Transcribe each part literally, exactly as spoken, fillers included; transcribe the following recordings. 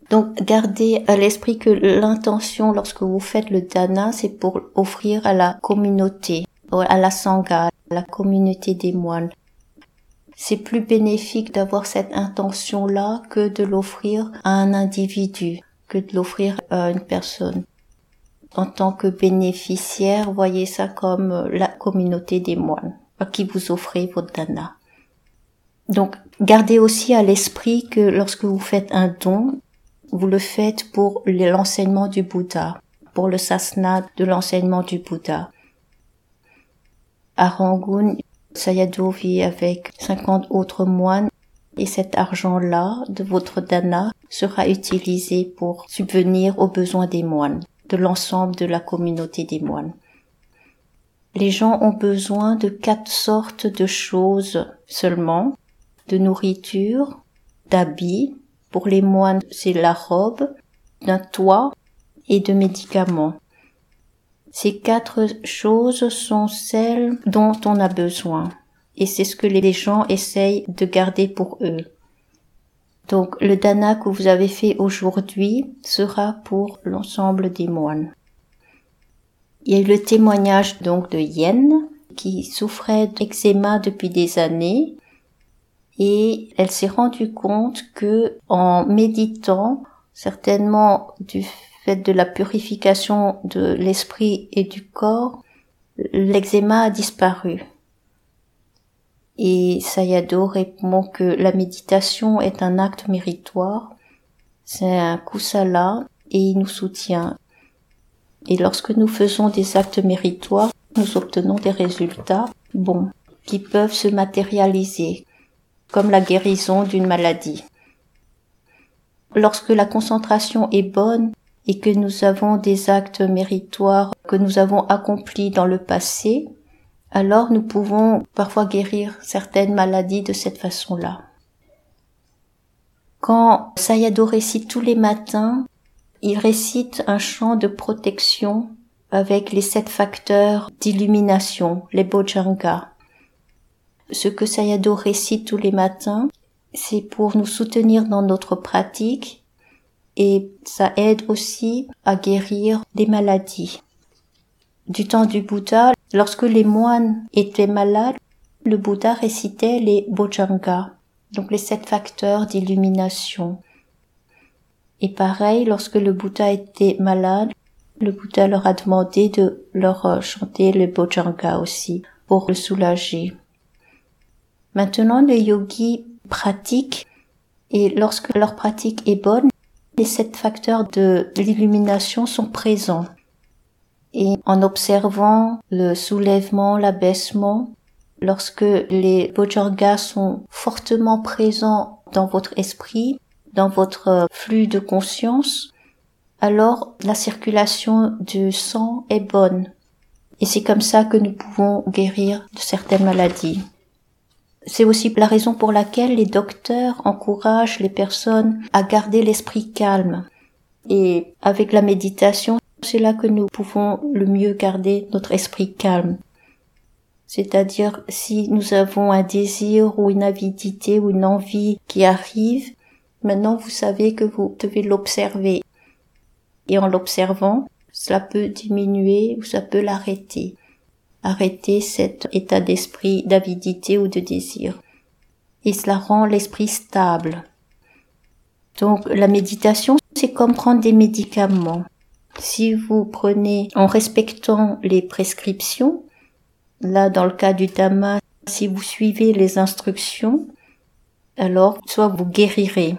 Donc, gardez à l'esprit que l'intention, lorsque vous faites le dana, c'est pour offrir à la communauté, à la sangha, à la communauté des moines. C'est plus bénéfique d'avoir cette intention-là que de l'offrir à un individu, que de l'offrir à une personne. En tant que bénéficiaire, voyez ça comme la communauté des moines, à qui vous offrez votre dana. Donc, gardez aussi à l'esprit que lorsque vous faites un don, vous le faites pour l'enseignement du Bouddha, pour le sasana de l'enseignement du Bouddha. À Rangoon, Sayadaw vit avec cinquante autres moines et cet argent-là de votre dana sera utilisé pour subvenir aux besoins des moines, de l'ensemble de la communauté des moines. Les gens ont besoin de quatre sortes de choses seulement, de nourriture, d'habits, pour les moines c'est la robe, d'un toit et de médicaments. Ces quatre choses sont celles dont on a besoin et c'est ce que les gens essayent de garder pour eux. Donc le dana que vous avez fait aujourd'hui sera pour l'ensemble des moines. Il y a eu le témoignage donc de Yen qui souffrait d'eczéma depuis des années et elle s'est rendue compte que en méditant, certainement du fait de la purification de l'esprit et du corps, l'eczéma a disparu. Et Sayadaw répond que la méditation est un acte méritoire, c'est un kusala et il nous soutient. Et lorsque nous faisons des actes méritoires, nous obtenons des résultats bons qui peuvent se matérialiser, comme la guérison d'une maladie. Lorsque la concentration est bonne et que nous avons des actes méritoires que nous avons accomplis dans le passé, alors nous pouvons parfois guérir certaines maladies de cette façon-là. Quand Sayadaw récite tous les matins, il récite un chant de protection avec les sept facteurs d'illumination, les bojjhanga. Ce que Sayadaw récite tous les matins, c'est pour nous soutenir dans notre pratique et ça aide aussi à guérir des maladies. Du temps du Bouddha, lorsque les moines étaient malades, le Bouddha récitait les bojjhanga, donc les sept facteurs d'illumination. Et pareil, lorsque le Bouddha était malade, le Bouddha leur a demandé de leur chanter les bojjhanga aussi, pour le soulager. Maintenant, les yogis pratiquent, et lorsque leur pratique est bonne, les sept facteurs de l'illumination sont présents. Et en observant le soulèvement, l'abaissement, lorsque les bojjhanga sont fortement présents dans votre esprit, dans votre flux de conscience, alors la circulation du sang est bonne. Et c'est comme ça que nous pouvons guérir de certaines maladies. C'est aussi la raison pour laquelle les docteurs encouragent les personnes à garder l'esprit calme. Et avec la méditation, c'est là que nous pouvons le mieux garder notre esprit calme. C'est-à-dire, si nous avons un désir ou une avidité ou une envie qui arrive, maintenant vous savez que vous devez l'observer. Et en l'observant, cela peut diminuer ou ça peut l'arrêter. Arrêter cet état d'esprit d'avidité ou de désir. Et cela rend l'esprit stable. Donc la méditation, c'est comme prendre des médicaments. Si vous prenez en respectant les prescriptions, là dans le cas du Dhamma, si vous suivez les instructions, alors soit vous guérirez.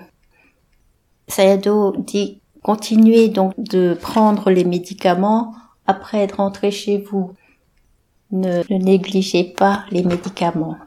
Sayadaw dit, continuez donc de prendre les médicaments après être rentré chez vous. Ne, ne négligez pas les médicaments.